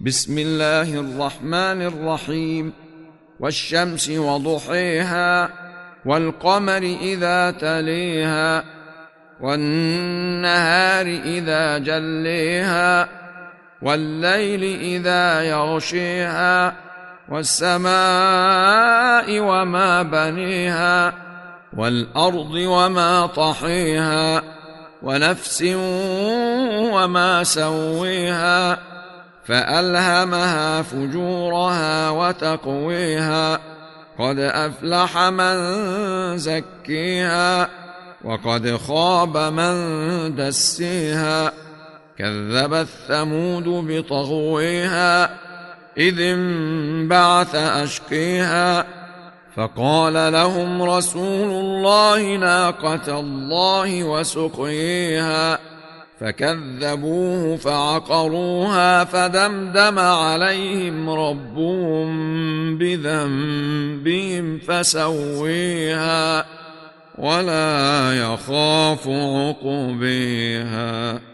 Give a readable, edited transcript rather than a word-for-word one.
بسم الله الرحمن الرحيم. والشمس وضحيها والقمر إذا تليها والنهار إذا جليها والليل إذا يغشيها والسماء وما بنيها والأرض وما طحيها ونفس وما سويها فألهمها فجورها وتقويها قد أفلح من زكيها وقد خاب من دسيها كذبت ثمود بطغويها إذ انبعث أشقيها فقال لهم رسول الله ناقة الله وسقيها فكذبوه فعقروها فدمدم عليهم ربهم بذنبهم فسويها ولا يخاف عقبيها.